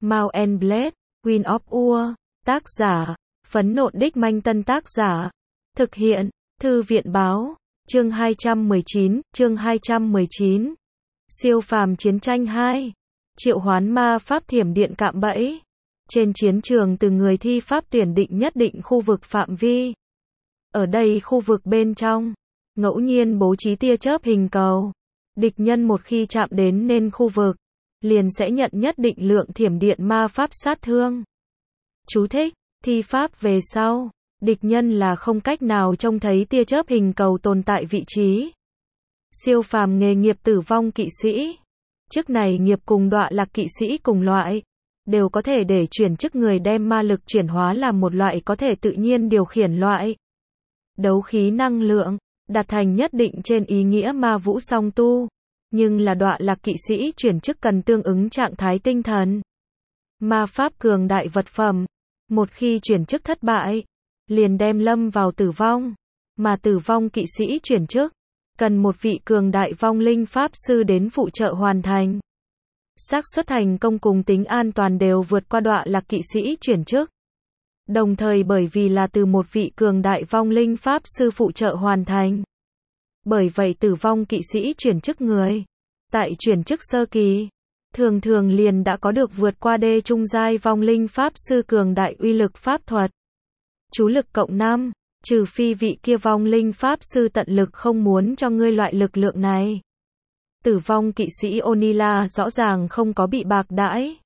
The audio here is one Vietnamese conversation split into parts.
Mount and Blade, Queen of War, tác giả, Phấn Nộn Đích Manh Tân tác giả, thực hiện, Thư viện báo, chương 219, Siêu phàm chiến tranh 2, triệu hoán ma pháp thiểm điện cạm bẫy, trên chiến trường từ người thi pháp tuyển định nhất định khu vực phạm vi. Ở đây khu vực bên trong, ngẫu nhiên bố trí tia chớp hình cầu, địch nhân một khi chạm đến nên khu vực, liền sẽ nhận nhất định lượng thiểm điện ma pháp sát thương. Chú thích, thi pháp về sau, địch nhân là không cách nào trông thấy tia chớp hình cầu tồn tại vị trí. Siêu phàm nghề nghiệp tử vong kỵ sĩ. Chức này nghiệp cùng đọa lạc kỵ sĩ cùng loại, đều có thể để chuyển chức người đem ma lực chuyển hóa làm một loại có thể tự nhiên điều khiển loại đấu khí năng lượng, đạt thành nhất định trên ý nghĩa ma vũ song tu. Nhưng là đọa lạc kỵ sĩ chuyển chức cần tương ứng trạng thái tinh thần. Ma pháp cường đại vật phẩm, một khi chuyển chức thất bại, liền đem lâm vào tử vong. Mà tử vong kỵ sĩ chuyển chức, cần một vị cường đại vong linh pháp sư đến phụ trợ hoàn thành. Xác suất thành công cùng tính an toàn đều vượt qua đọa lạc kỵ sĩ chuyển chức. Đồng thời bởi vì là từ một vị cường đại vong linh pháp sư phụ trợ hoàn thành. Bởi vậy tử vong kỵ sĩ chuyển chức người, tại chuyển chức sơ kỳ, thường thường liền đã có được vượt qua đê trung giai vong linh pháp sư cường đại uy lực pháp thuật. Chú lực cộng 5, trừ phi vị kia vong linh pháp sư tận lực không muốn cho ngươi loại lực lượng này. Tử vong kỵ sĩ Onila rõ ràng không có bị bạc đãi.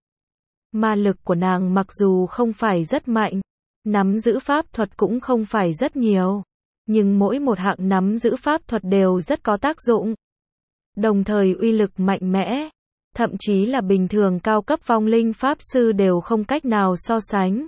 Ma lực của nàng mặc dù không phải rất mạnh, nắm giữ pháp thuật cũng không phải rất nhiều, nhưng mỗi một hạng nắm giữ pháp thuật đều rất có tác dụng. Đồng thời uy lực mạnh mẽ, thậm chí là bình thường cao cấp vong linh pháp sư đều không cách nào so sánh.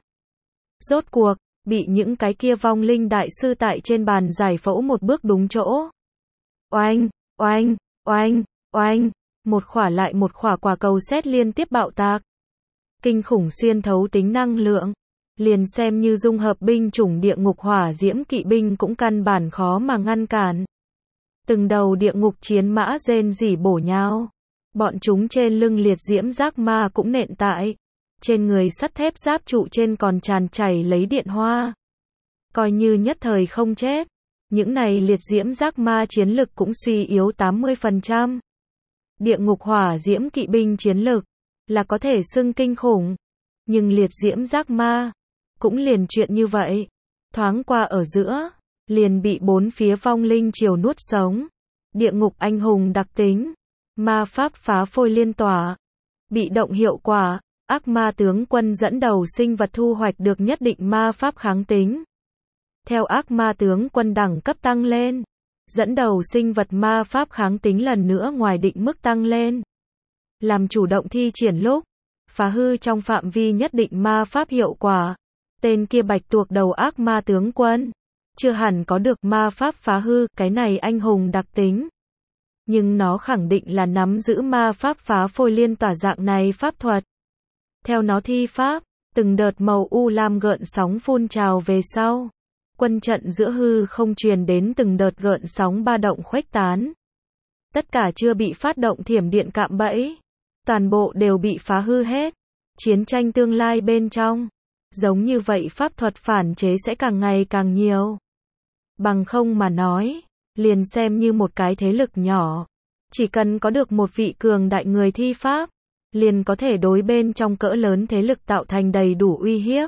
Rốt cuộc, bị những cái kia vong linh đại sư tại trên bàn giải phẫu một bước đúng chỗ. Oanh, oanh, oanh, oanh, một khỏa lại một khỏa quả cầu sét liên tiếp bạo tạc. Kinh khủng xuyên thấu tính năng lượng, liền xem như dung hợp binh chủng địa ngục hỏa diễm kỵ binh cũng căn bản khó mà ngăn cản. Từng đầu địa ngục chiến mã rên rỉ bổ nhào. Bọn chúng trên lưng liệt diễm giác ma cũng nện tại. Trên người sắt thép giáp trụ trên còn tràn chảy lấy điện hoa. Coi như nhất thời không chết, những này liệt diễm giác ma chiến lực cũng suy yếu 80%. Địa ngục hỏa diễm kỵ binh chiến lực là có thể xưng kinh khủng, nhưng liệt diễm giác ma cũng liền chuyện như vậy, thoáng qua ở giữa, liền bị bốn phía vong linh triều nuốt sống. Địa ngục anh hùng đặc tính, ma pháp phá phôi liên tỏa, bị động hiệu quả, ác ma tướng quân dẫn đầu sinh vật thu hoạch được nhất định ma pháp kháng tính. Theo ác ma tướng quân đẳng cấp tăng lên, dẫn đầu sinh vật ma pháp kháng tính lần nữa ngoài định mức tăng lên. Làm chủ động thi triển lúc, phá hư trong phạm vi nhất định ma pháp hiệu quả. Tên kia bạch tuộc đầu ác ma tướng quân, chưa hẳn có được ma pháp phá hư cái này anh hùng đặc tính. Nhưng nó khẳng định là nắm giữ ma pháp phá phôi liên tỏa dạng này pháp thuật. Theo nó thi pháp, từng đợt màu u lam gợn sóng phun trào về sau. Quân trận giữa hư không truyền đến từng đợt gợn sóng ba động khuếch tán. Tất cả chưa bị phát động thiểm điện cạm bẫy, toàn bộ đều bị phá hư hết. Chiến tranh tương lai bên trong, giống như vậy pháp thuật phản chế sẽ càng ngày càng nhiều. Bằng không mà nói, liền xem như một cái thế lực nhỏ, chỉ cần có được một vị cường đại người thi pháp, liền có thể đối bên trong cỡ lớn thế lực tạo thành đầy đủ uy hiếp.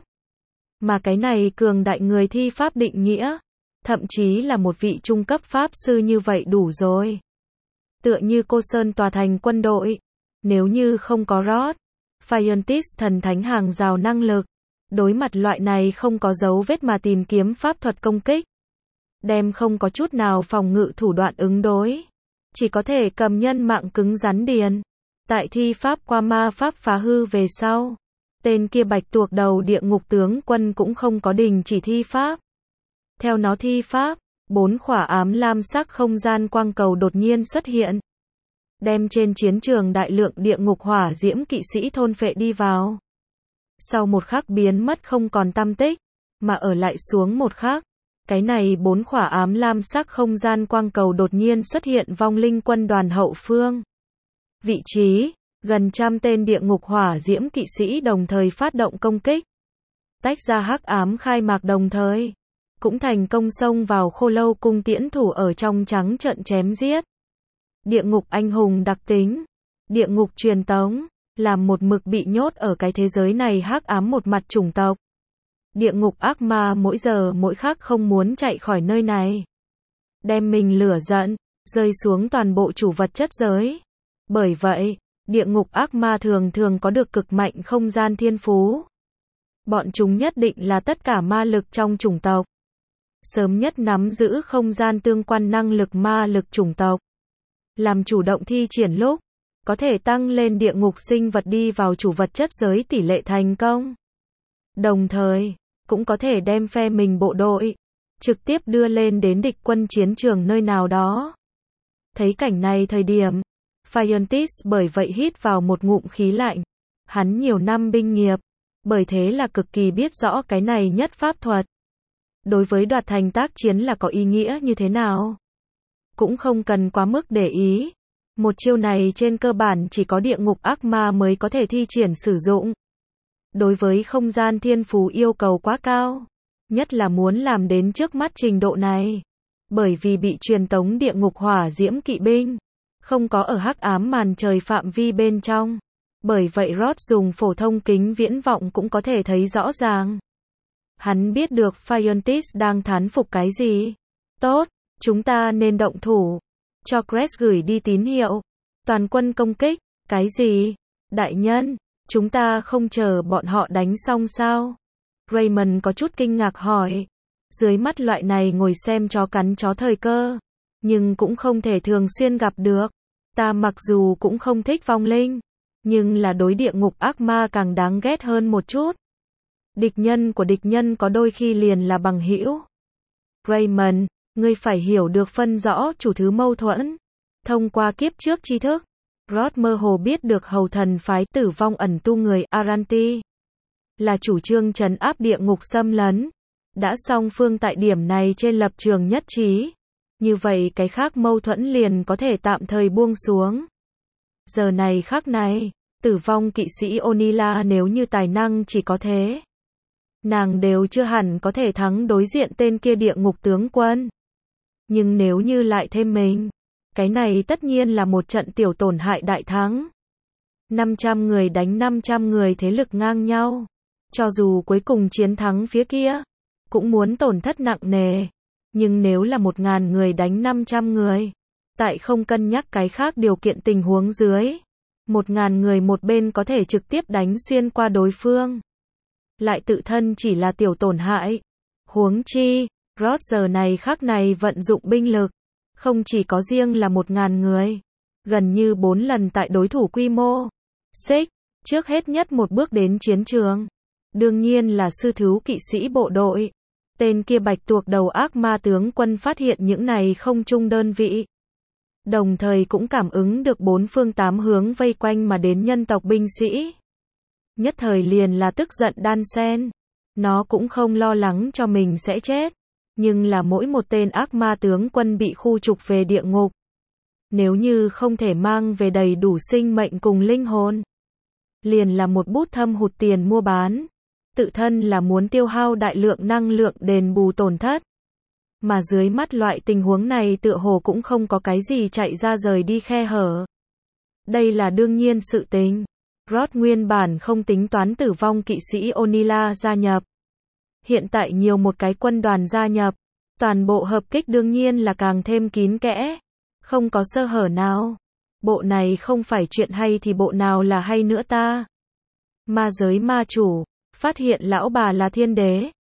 Mà cái này cường đại người thi pháp định nghĩa, thậm chí là một vị trung cấp pháp sư như vậy đủ rồi. Tựa như Cô Sơn tòa thành quân đội, nếu như không có Rod, Fientis thần thánh hàng rào năng lực, đối mặt loại này không có dấu vết mà tìm kiếm pháp thuật công kích, đem không có chút nào phòng ngự thủ đoạn ứng đối, chỉ có thể cầm nhân mạng cứng rắn điền. Tại thi pháp qua ma pháp phá hư về sau, tên kia bạch tuộc đầu địa ngục tướng quân cũng không có đình chỉ thi pháp. Theo nó thi pháp, 4 khỏa ám lam sắc không gian quang cầu đột nhiên xuất hiện, đem trên chiến trường đại lượng địa ngục hỏa diễm kỵ sĩ thôn phệ đi vào. Sau một khắc biến mất không còn tăm tích, mà ở lại xuống một khắc, cái này 4 khỏa ám lam sắc không gian quang cầu đột nhiên xuất hiện vong linh quân đoàn hậu phương. Vị trí, Gần trăm tên địa ngục hỏa diễm kỵ sĩ đồng thời phát động công kích. Tách ra hắc ám khai mạc đồng thời. Cũng thành công xông vào Khô Lâu cung tiễn thủ ở trong trắng trợn chém giết. Địa ngục anh hùng đặc tính. Địa ngục truyền tống. Làm một mực bị nhốt ở cái thế giới này hắc ám một mặt chủng tộc. Địa ngục ác ma mỗi giờ mỗi khắc không muốn chạy khỏi nơi này. Đem mình lửa giận, rơi xuống toàn bộ chủ vật chất giới. Bởi vậy, địa ngục ác ma thường thường có được cực mạnh không gian thiên phú. Bọn chúng nhất định là tất cả ma lực trong chủng tộc. Sớm nhất nắm giữ không gian tương quan năng lực ma lực chủng tộc. Làm chủ động thi triển lúc, có thể tăng lên địa ngục sinh vật đi vào chủ vật chất giới tỷ lệ thành công. Đồng thời, cũng có thể đem phe mình bộ đội, trực tiếp đưa lên đến địch quân chiến trường nơi nào đó. Thấy cảnh này thời điểm, Fiontis bởi vậy hít vào một ngụm khí lạnh. Hắn nhiều năm binh nghiệp, bởi thế là cực kỳ biết rõ cái này nhất pháp thuật. Đối với đoạt thành tác chiến là có ý nghĩa như thế nào. Cũng không cần quá mức để ý. Một chiêu này trên cơ bản chỉ có địa ngục ác ma mới có thể thi triển sử dụng. Đối với không gian thiên phú yêu cầu quá cao. Nhất là muốn làm đến trước mắt trình độ này. Bởi vì bị truyền tống địa ngục hỏa diễm kỵ binh. Không có ở hắc ám màn trời phạm vi bên trong. Bởi vậy Rod dùng phổ thông kính viễn vọng cũng có thể thấy rõ ràng. Hắn biết được Fiontis đang thán phục cái gì. Tốt, chúng ta nên động thủ. Cho Crest gửi đi tín hiệu. Toàn quân công kích. Cái gì? Đại nhân, chúng ta không chờ bọn họ đánh xong sao? Raymond có chút kinh ngạc hỏi. Dưới mắt loại này ngồi xem chó cắn chó thời cơ. Nhưng cũng không thể thường xuyên gặp được. Ta mặc dù cũng không thích vong linh. Nhưng là đối địa ngục ác ma càng đáng ghét hơn một chút. Địch nhân của địch nhân có đôi khi liền là bằng hữu. Raymond, ngươi phải hiểu được phân rõ chủ thứ mâu thuẫn. Thông qua kiếp trước tri thức, Rod mơ hồ biết được hầu thần phái tử vong ẩn tu người Aranti. Là chủ trương trấn áp địa ngục xâm lấn. Đã song phương tại điểm này trên lập trường nhất trí. Như vậy cái khác mâu thuẫn liền có thể tạm thời buông xuống. Giờ này khắc này, tử vong kỵ sĩ Onila nếu như tài năng chỉ có thế. Nàng đều chưa hẳn có thể thắng đối diện tên kia địa ngục tướng quân. Nhưng nếu như lại thêm mình, cái này tất nhiên là một trận tiểu tổn hại đại thắng. 500 người đánh 500 người thế lực ngang nhau. Cho dù cuối cùng chiến thắng phía kia, cũng muốn tổn thất nặng nề. Nhưng nếu là 1000 người đánh 500 người, tại không cân nhắc cái khác điều kiện tình huống dưới, 1000 người một bên có thể trực tiếp đánh xuyên qua đối phương. Lại tự thân chỉ là tiểu tổn hại. Huống chi, Rod giờ này khắc này vận dụng binh lực. Không chỉ có riêng là 1000 người. Gần như 4 lần tại đối thủ quy mô. Xích, trước hết nhất một bước đến chiến trường. Đương nhiên là sư thú kỵ sĩ bộ đội. Tên kia bạch tuộc đầu ác ma tướng quân phát hiện những này không chung đơn vị. Đồng thời cũng cảm ứng được 4 phương 8 hướng vây quanh mà đến nhân tộc binh sĩ. Nhất thời liền là tức giận đan sen. Nó cũng không lo lắng cho mình sẽ chết. Nhưng là mỗi một tên ác ma tướng quân bị khu trục về địa ngục. Nếu như không thể mang về đầy đủ sinh mệnh cùng linh hồn. Liền là một bút thâm hụt tiền mua bán. Tự thân là muốn tiêu hao đại lượng năng lượng đền bù tổn thất. Mà dưới mắt loại tình huống này tựa hồ cũng không có cái gì chạy ra rời đi khe hở. Đây là đương nhiên sự tình. Rod nguyên bản không tính toán tử vong kỵ sĩ Onila gia nhập. Hiện tại nhiều một cái quân đoàn gia nhập. Toàn bộ hợp kích đương nhiên là càng thêm kín kẽ. Không có sơ hở nào. Bộ này không phải chuyện hay thì bộ nào là hay nữa ta. Ma giới ma chủ. Phát hiện lão bà là thiên đế.